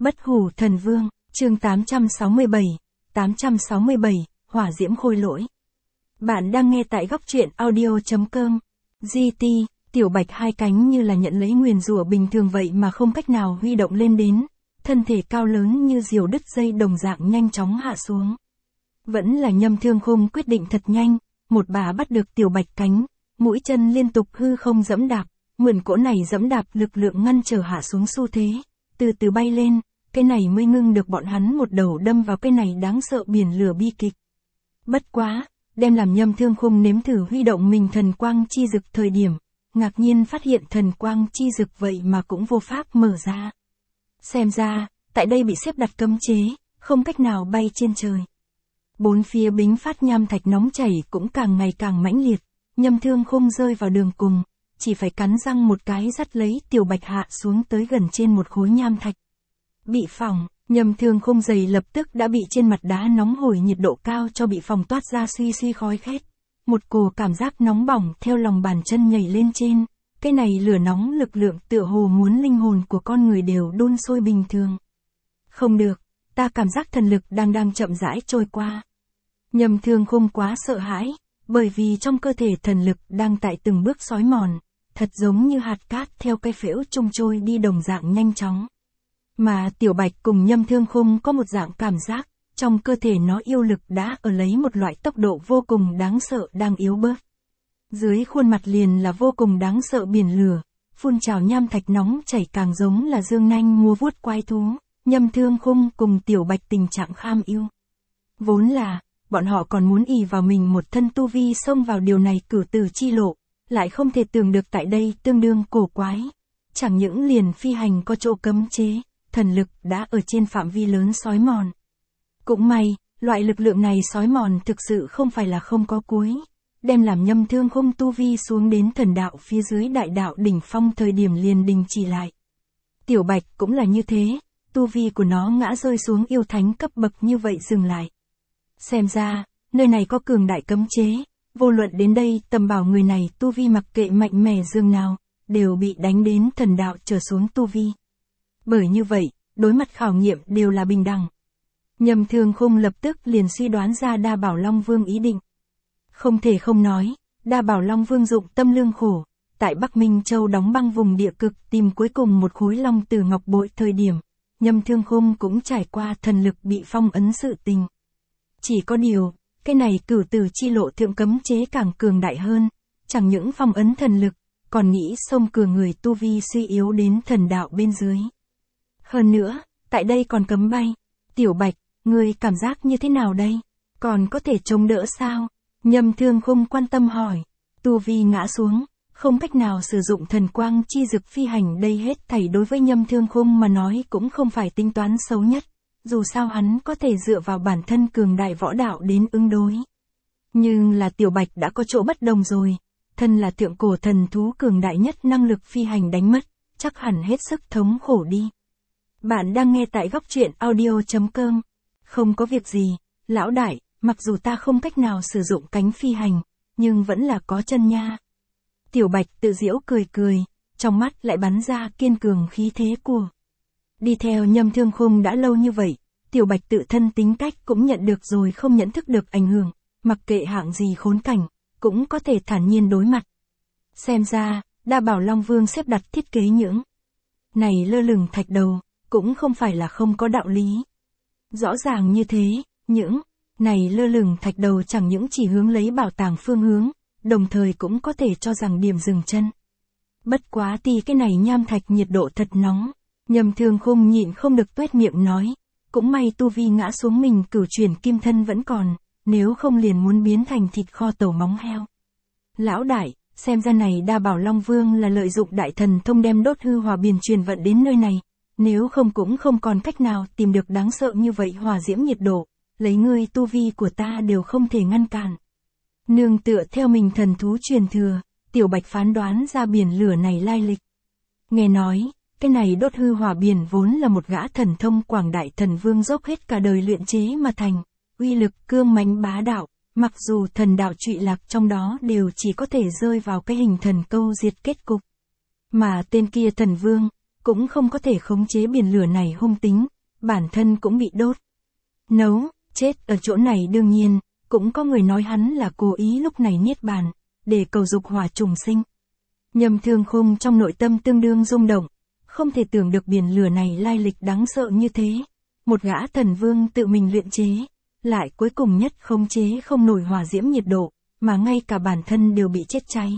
Bất hủ thần vương, chương 867, hỏa diễm khôi lỗi. Bạn đang nghe tại góc truyện audio.com. GT, Tiểu Bạch hai cánh như là nhận lấy nguyền rủa bình thường vậy mà không cách nào huy động lên đến, thân thể cao lớn như diều đứt dây đồng dạng nhanh chóng hạ xuống. Vẫn là Nhâm Thương Khung quyết định thật nhanh, một bà bắt được Tiểu Bạch cánh, mũi chân liên tục hư không dẫm đạp, mượn cỗ này dẫm đạp lực lượng ngăn trở hạ xuống xu thế, từ từ bay lên, cái này mới ngưng được bọn hắn một đầu đâm vào cái này đáng sợ biển lửa bi kịch. Bất quá, đem làm Nhâm Thương Khung nếm thử huy động mình thần quang chi dực thời điểm, ngạc nhiên phát hiện thần quang chi dực vậy mà cũng vô pháp mở ra. Xem ra, tại đây bị xếp đặt cấm chế, không cách nào bay trên trời. Bốn phía bính phát nham thạch nóng chảy cũng càng ngày càng mãnh liệt, Nhâm Thương Khung rơi vào đường cùng, chỉ phải cắn răng một cái dắt lấy Tiểu Bạch hạ xuống tới gần trên một khối nham thạch. Bị phỏng, Nhâm Thương Khung giày lập tức đã bị trên mặt đá nóng hổi nhiệt độ cao cho bị phỏng toát ra suy suy khói khét. Một cổ cảm giác nóng bỏng theo lòng bàn chân nhảy lên trên, cái này lửa nóng lực lượng tựa hồ muốn linh hồn của con người đều đun sôi bình thường. Không được, ta cảm giác thần lực đang chậm rãi trôi qua. Nhâm Thương Khung quá sợ hãi, bởi vì trong cơ thể thần lực đang tại từng bước xói mòn, thật giống như hạt cát theo cái phễu trung trôi đi đồng dạng nhanh chóng. Mà Tiểu Bạch cùng Nhâm Thương Khung có một dạng cảm giác, trong cơ thể nó yêu lực đã ở lấy một loại tốc độ vô cùng đáng sợ đang yếu bớt. Dưới khuôn mặt liền là vô cùng đáng sợ biển lửa, phun trào nham thạch nóng chảy càng giống là dương nanh múa vuốt quái thú, Nhâm Thương Khung cùng Tiểu Bạch tình trạng kham ưu. Vốn là, bọn họ còn muốn ỷ vào mình một thân tu vi xông vào điều này cửu tử chi lộ, lại không thể tưởng được tại đây tương đương cổ quái. Chẳng những liền phi hành có chỗ cấm chế, thần lực đã ở trên phạm vi lớn xói mòn. Cũng may, loại lực lượng này xói mòn thực sự không phải là không có cuối, đem làm Nhâm Thương Khung tu vi xuống đến thần đạo phía dưới đại đạo đỉnh phong thời điểm liền đình chỉ lại. Tiểu Bạch cũng là như thế, tu vi của nó ngã rơi xuống yêu thánh cấp bậc như vậy dừng lại. Xem ra, nơi này có cường đại cấm chế, vô luận đến đây tầm bảo người này tu vi mặc kệ mạnh mẽ dường nào, đều bị đánh đến thần đạo trở xuống tu vi. Bởi như vậy, đối mặt khảo nghiệm đều là bình đẳng. Nhâm Thương Khung lập tức liền suy đoán ra Đa Bảo Long Vương ý định. Không thể không nói, Đa Bảo Long Vương dụng tâm lương khổ, tại Bắc Minh Châu đóng băng vùng địa cực tìm cuối cùng một khối long từ ngọc bội thời điểm, Nhâm Thương Khung cũng trải qua thần lực bị phong ấn sự tình. Chỉ có điều, cái này cửu tử chi lộ thượng cấm chế càng cường đại hơn, chẳng những phong ấn thần lực, còn nghĩ xông cửa người tu vi suy yếu đến thần đạo bên dưới. Hơn nữa, tại đây còn cấm bay. Tiểu Bạch, ngươi cảm giác như thế nào đây? Còn có thể chống đỡ sao? Nhâm Thương Khung quan tâm hỏi. Tu vi ngã xuống, không cách nào sử dụng thần quang chi dực phi hành đây hết thảy đối với Nhâm Thương Khung mà nói cũng không phải tính toán xấu nhất. Dù sao hắn có thể dựa vào bản thân cường đại võ đạo đến ứng đối. Nhưng là Tiểu Bạch đã có chỗ bất đồng rồi. Thân là thượng cổ thần thú cường đại nhất năng lực phi hành đánh mất, chắc hẳn hết sức thống khổ đi. Bạn đang nghe tại góc truyện audio.com. Không có việc gì, lão đại, mặc dù ta không cách nào sử dụng cánh phi hành, nhưng vẫn là có chân nha. Tiểu Bạch tự giễu cười cười, trong mắt lại bắn ra kiên cường khí thế của. Đi theo Nhâm Thương Khung đã lâu như vậy, Tiểu Bạch tự thân tính cách cũng nhận được rồi không nhận thức được ảnh hưởng, mặc kệ hạng gì khốn cảnh, cũng có thể thản nhiên đối mặt. Xem ra, Đa Bảo Long Vương xếp đặt thiết kế những này lơ lửng thạch đầu, cũng không phải là không có đạo lý. Rõ ràng như thế, những này lơ lửng thạch đầu chẳng những chỉ hướng lấy bảo tàng phương hướng, đồng thời cũng có thể cho rằng điểm dừng chân. Bất quá thì cái này nham thạch nhiệt độ thật nóng, Nhâm Thương Khung nhịn không được tuét miệng nói, cũng may tu vi ngã xuống mình cửu chuyển kim thân vẫn còn, nếu không liền muốn biến thành thịt kho tàu móng heo. Lão đại, xem ra này Đa Bảo Long Vương là lợi dụng đại thần thông đem đốt hư hỏa biển truyền vận đến nơi này. Nếu không cũng không còn cách nào tìm được đáng sợ như vậy hỏa diễm nhiệt độ, lấy ngươi tu vi của ta đều không thể ngăn cản. Nương tựa theo mình thần thú truyền thừa, Tiểu Bạch phán đoán ra biển lửa này lai lịch. Nghe nói, cái này đốt hư hỏa biển vốn là một gã thần thông quảng đại thần vương dốc hết cả đời luyện chế mà thành, uy lực cương mãnh bá đạo, mặc dù thần đạo trụy lạc trong đó đều chỉ có thể rơi vào cái hình thần câu diệt kết cục. Mà tên kia thần vương, cũng không có thể khống chế biển lửa này hung tính, bản thân cũng bị đốt. Nấu, chết ở chỗ này đương nhiên, cũng có người nói hắn là cố ý lúc này niết bàn, để cầu dục hỏa trùng sinh. Nhâm Thương Khung trong nội tâm tương đương rung động, không thể tưởng được biển lửa này lai lịch đáng sợ như thế. Một gã thần vương tự mình luyện chế, lại cuối cùng nhất khống chế không nổi hỏa diễm nhiệt độ, mà ngay cả bản thân đều bị chết cháy.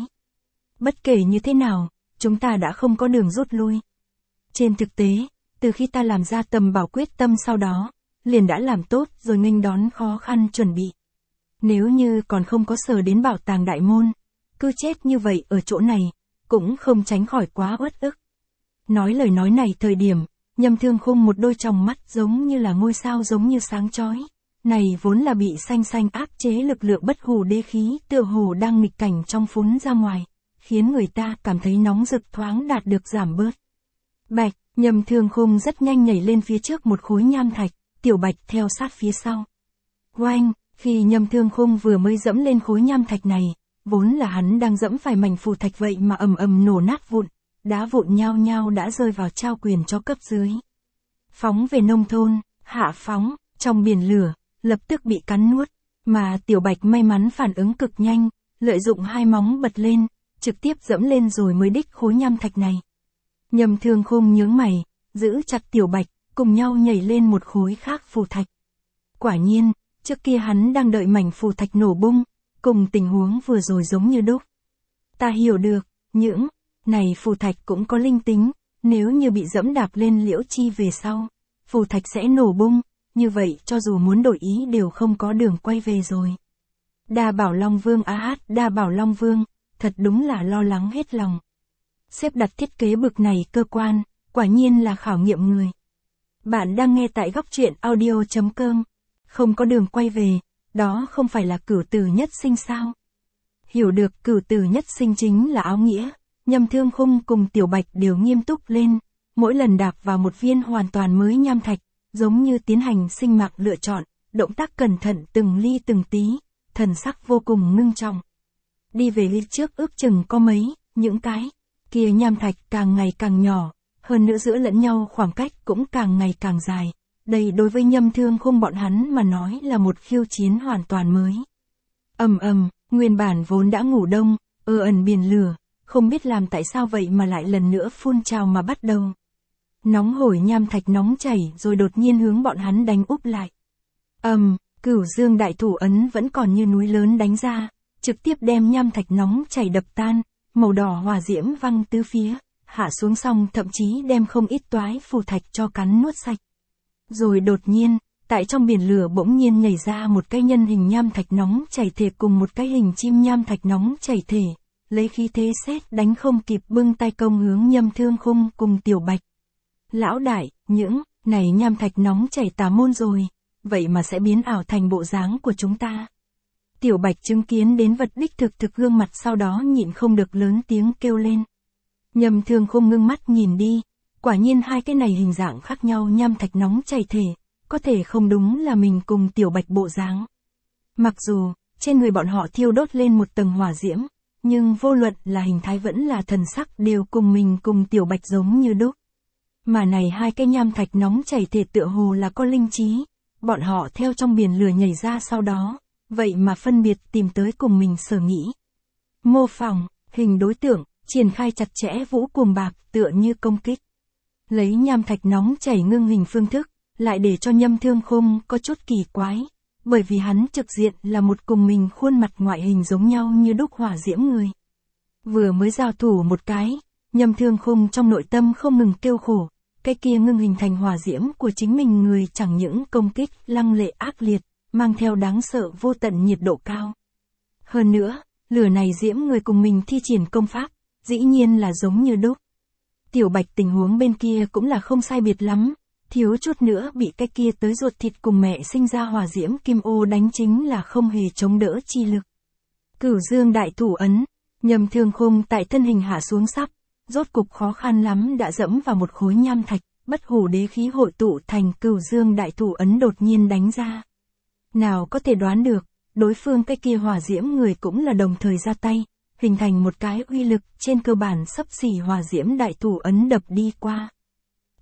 Bất kể như thế nào, chúng ta đã không có đường rút lui. Trên thực tế, từ khi ta làm ra tầm bảo quyết tâm sau đó, liền đã làm tốt rồi nghênh đón khó khăn chuẩn bị. Nếu như còn không có sờ đến bảo tàng đại môn, cứ chết như vậy ở chỗ này, cũng không tránh khỏi quá uất ức. Nói lời nói này thời điểm, Nhâm Thương Khung một đôi tròng mắt giống như là ngôi sao giống như sáng chói. Này vốn là bị xanh xanh áp chế lực lượng bất hủ đế khí tựa hồ đang nghịch cảnh trong phún ra ngoài, khiến người ta cảm thấy nóng rực thoáng đạt được giảm bớt. Bạch, Nhâm Thương Khung rất nhanh nhảy lên phía trước một khối nham thạch, Tiểu Bạch theo sát phía sau. Oanh, khi Nhâm Thương Khung vừa mới dẫm lên khối nham thạch này, vốn là hắn đang dẫm phải mảnh phù thạch vậy mà ầm ầm nổ nát vụn, đá vụn nhao nhao đã rơi vào trao quyền cho cấp dưới. Phóng về nông thôn, hạ phóng, trong biển lửa, lập tức bị cắn nuốt, mà Tiểu Bạch may mắn phản ứng cực nhanh, lợi dụng hai móng bật lên, trực tiếp dẫm lên rồi mới đích khối nham thạch này. Nhâm Thương Khung nhướng mày, giữ chặt Tiểu Bạch, cùng nhau nhảy lên một khối khác phù thạch. Quả nhiên, trước kia hắn đang đợi mảnh phù thạch nổ bung, cùng tình huống vừa rồi giống như đúc. Ta hiểu được, những này phù thạch cũng có linh tính, nếu như bị dẫm đạp lên liễu chi về sau, phù thạch sẽ nổ bung, như vậy cho dù muốn đổi ý đều không có đường quay về rồi. Đa Bảo Long Vương Đa Bảo Long Vương, thật đúng là lo lắng hết lòng. Xếp đặt thiết kế bực này cơ quan, quả nhiên là khảo nghiệm người. Bạn đang nghe tại góc truyện audio.com. Không có đường quay về, đó không phải là cửu tử nhất sinh sao? Hiểu được cửu tử nhất sinh chính là áo nghĩa, Nhâm Thương Khung cùng Tiểu Bạch đều nghiêm túc lên, mỗi lần đạp vào một viên hoàn toàn mới nham thạch, giống như tiến hành sinh mạng lựa chọn, động tác cẩn thận từng ly từng tí, thần sắc vô cùng ngưng trọng. Đi về phía trước ước chừng có mấy, những cái kia nham thạch càng ngày càng nhỏ, hơn nữa giữa lẫn nhau khoảng cách cũng càng ngày càng dài. Đây đối với Nhâm Thương Khung bọn hắn mà nói là một khiêu chiến hoàn toàn mới. Nguyên bản vốn đã ngủ đông, ẩn biển lửa, không biết làm tại sao vậy mà lại lần nữa phun trào mà bắt đầu. Nóng hổi nham thạch nóng chảy rồi đột nhiên hướng bọn hắn đánh úp lại. Cửu Dương Đại Thủ Ấn vẫn còn như núi lớn đánh ra, trực tiếp đem nham thạch nóng chảy đập tan, màu đỏ hỏa diễm văng tứ phía, hạ xuống xong thậm chí đem không ít toái phù thạch cho cắn nuốt sạch. Rồi đột nhiên, tại trong biển lửa bỗng nhiên nhảy ra một cái nhân hình nham thạch nóng chảy thể cùng một cái hình chim nham thạch nóng chảy thể, lấy khí thế sét đánh không kịp bưng tay công hướng Nhâm Thương Khung cùng Tiểu Bạch. Lão đại, những này nham thạch nóng chảy tà môn rồi, vậy mà sẽ biến ảo thành bộ dáng của chúng ta. Tiểu Bạch chứng kiến đến vật đích thực gương mặt sau đó nhịn không được lớn tiếng kêu lên. Nhâm Thương Khung ngưng mắt nhìn đi, quả nhiên hai cái này hình dạng khác nhau nham thạch nóng chảy thể, có thể không đúng là mình cùng Tiểu Bạch bộ dáng. Mặc dù, trên người bọn họ thiêu đốt lên một tầng hỏa diễm, nhưng vô luận là hình thái vẫn là thần sắc đều cùng mình cùng Tiểu Bạch giống như đúc. Mà này hai cái nham thạch nóng chảy thể tựa hồ là có linh trí, bọn họ theo trong biển lửa nhảy ra sau đó, vậy mà phân biệt tìm tới cùng mình sở nghĩ. Mô phỏng, hình đối tượng, triển khai chặt chẽ vũ cuồng bạc tựa như công kích. Lấy nham thạch nóng chảy ngưng hình phương thức, lại để cho Nhâm Thương Khung có chút kỳ quái, bởi vì hắn trực diện là một cùng mình khuôn mặt ngoại hình giống nhau như đúc hỏa diễm người. Vừa mới giao thủ một cái, Nhâm Thương Khung trong nội tâm không ngừng kêu khổ, cái kia ngưng hình thành hỏa diễm của chính mình người chẳng những công kích lăng lệ ác liệt, mang theo đáng sợ vô tận nhiệt độ cao. Hơn nữa, lửa này diễm người cùng mình thi triển công pháp, dĩ nhiên là giống như đúc. Tiểu Bạch tình huống bên kia cũng là không sai biệt lắm, thiếu chút nữa bị cái kia tới ruột thịt cùng mẹ sinh ra hỏa diễm kim ô đánh chính là không hề chống đỡ chi lực. Cửu Dương Đại Thủ Ấn, Nhâm Thương Khung tại thân hình hạ xuống sắp, rốt cục khó khăn lắm đã dẫm vào một khối nham thạch, bất hủ đế khí hội tụ thành Cửu Dương Đại Thủ Ấn đột nhiên đánh ra. Nào có thể đoán được, đối phương cái kia hỏa diễm người cũng là đồng thời ra tay, hình thành một cái uy lực trên cơ bản xấp xỉ hỏa diễm đại thủ ấn đập đi qua.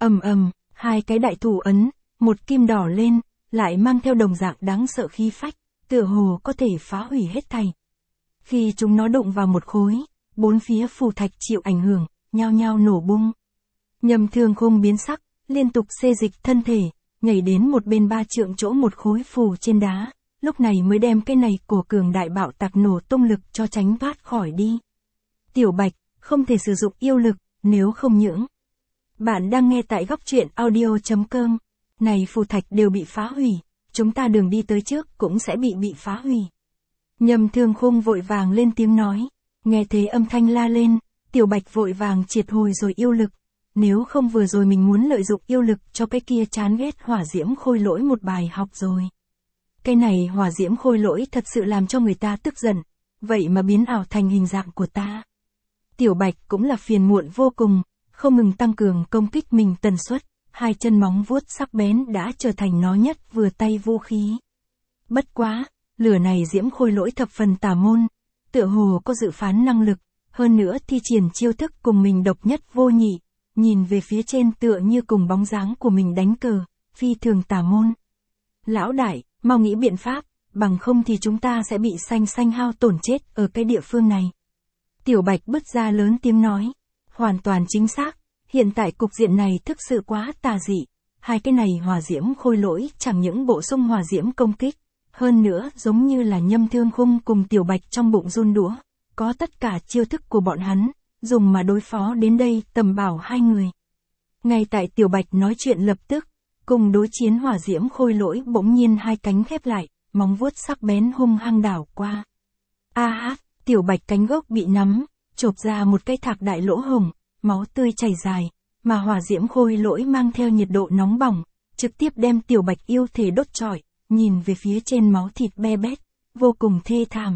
Ầm ầm, hai cái đại thủ ấn, một kim đỏ lên, lại mang theo đồng dạng đáng sợ khí phách, tựa hồ có thể phá hủy hết thảy. Khi chúng nó đụng vào một khối, bốn phía phù thạch chịu ảnh hưởng, nhao nhao nổ bung. Nhâm Thương Khung biến sắc, liên tục xê dịch thân thể, nhảy đến một bên 3 trượng chỗ một khối phù trên đá, lúc này mới đem cái này của cường đại bạo tạc nổ tung lực cho tránh thoát khỏi đi. Tiểu Bạch, không thể sử dụng yêu lực, nếu không những. Bạn đang nghe tại góc truyện audio.com. Này phù thạch đều bị phá hủy, chúng ta đường đi tới trước cũng sẽ bị phá hủy. Nhâm Thương Khung vội vàng lên tiếng nói, nghe thế âm thanh la lên, Tiểu Bạch vội vàng triệt hồi rồi yêu lực. Nếu không vừa rồi mình muốn lợi dụng yêu lực cho cái kia chán ghét hỏa diễm khôi lỗi một bài học rồi. Cái này hỏa diễm khôi lỗi thật sự làm cho người ta tức giận, vậy mà biến ảo thành hình dạng của ta. Tiểu Bạch cũng là phiền muộn vô cùng, không ngừng tăng cường công kích mình tần suất, hai chân móng vuốt sắc bén đã trở thành nó nhất vừa tay vũ khí. Bất quá, lửa này diễm khôi lỗi thập phần tà môn, tựa hồ có dự phán năng lực, hơn nữa thi triển chiêu thức cùng mình độc nhất vô nhị, nhìn về phía trên tựa như cùng bóng dáng của mình đánh cờ, phi thường tà môn. Lão đại, mau nghĩ biện pháp, bằng không thì chúng ta sẽ bị xanh hao tổn chết ở cái địa phương này. Tiểu Bạch bứt ra lớn tiếng nói, hoàn toàn chính xác, hiện tại cục diện này thực sự quá tà dị, hai cái này hỏa diễm khôi lỗi chẳng những bổ sung hỏa diễm công kích, hơn nữa giống như là Nhâm Thương Khung cùng Tiểu Bạch trong bụng run đũa, có tất cả chiêu thức của bọn hắn, dùng mà đối phó đến đây tầm bảo hai người. Ngay tại Tiểu Bạch nói chuyện lập tức, cùng đối chiến hỏa diễm khôi lỗi bỗng nhiên hai cánh khép lại, móng vuốt sắc bén hung hăng đảo qua. Tiểu Bạch cánh gốc bị nắm, chộp ra một cái thạc đại lỗ hổng, máu tươi chảy dài, mà hỏa diễm khôi lỗi mang theo nhiệt độ nóng bỏng, trực tiếp đem Tiểu Bạch yêu thể đốt trọi, nhìn về phía trên máu thịt be bét, vô cùng thê thảm.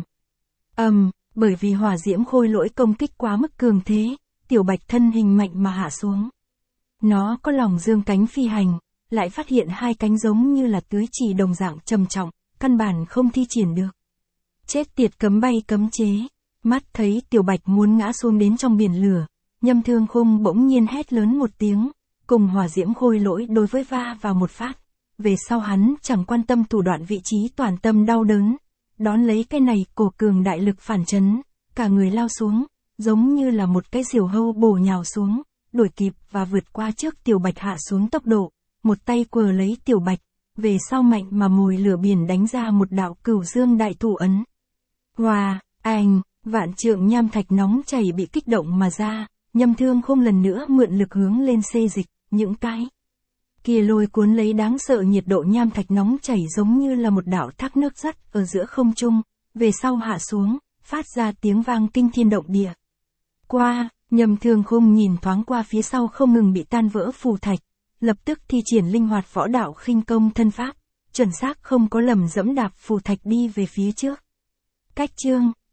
Bởi vì hỏa diễm khôi lỗi công kích quá mức cường thế, Tiểu Bạch thân hình mạnh mà hạ xuống. Nó có lòng dương cánh phi hành, lại phát hiện hai cánh giống như là tưới chỉ đồng dạng trầm trọng, căn bản không thi triển được. Chết tiệt cấm bay cấm chế, mắt thấy Tiểu Bạch muốn ngã xuống đến trong biển lửa, Nhâm Thương Khung bỗng nhiên hét lớn một tiếng, cùng hỏa diễm khôi lỗi đối với va vào một phát. Về sau hắn chẳng quan tâm thủ đoạn vị trí toàn tâm đau đớn, đón lấy cái này cổ cường đại lực phản chấn, cả người lao xuống, giống như là một cái diều hâu bổ nhào xuống, đuổi kịp và vượt qua trước Tiểu Bạch hạ xuống tốc độ, một tay quờ lấy Tiểu Bạch, về sau mạnh mà mồi lửa biển đánh ra một đạo Cửu Dương đại thủ ấn. Vạn trượng nham thạch nóng chảy bị kích động mà ra, Nhâm Thương Khung lần nữa mượn lực hướng lên xê dịch, những cái kia lôi cuốn lấy đáng sợ nhiệt độ nham thạch nóng chảy giống như là một đạo thác nước sắt ở giữa không trung, về sau hạ xuống, phát ra tiếng vang kinh thiên động địa. Nhâm Thương Khung nhìn thoáng qua phía sau không ngừng bị tan vỡ phù thạch, lập tức thi triển linh hoạt võ đạo khinh công thân pháp, chuẩn xác không có lầm dẫm đạp phù thạch đi về phía trước. Cách chương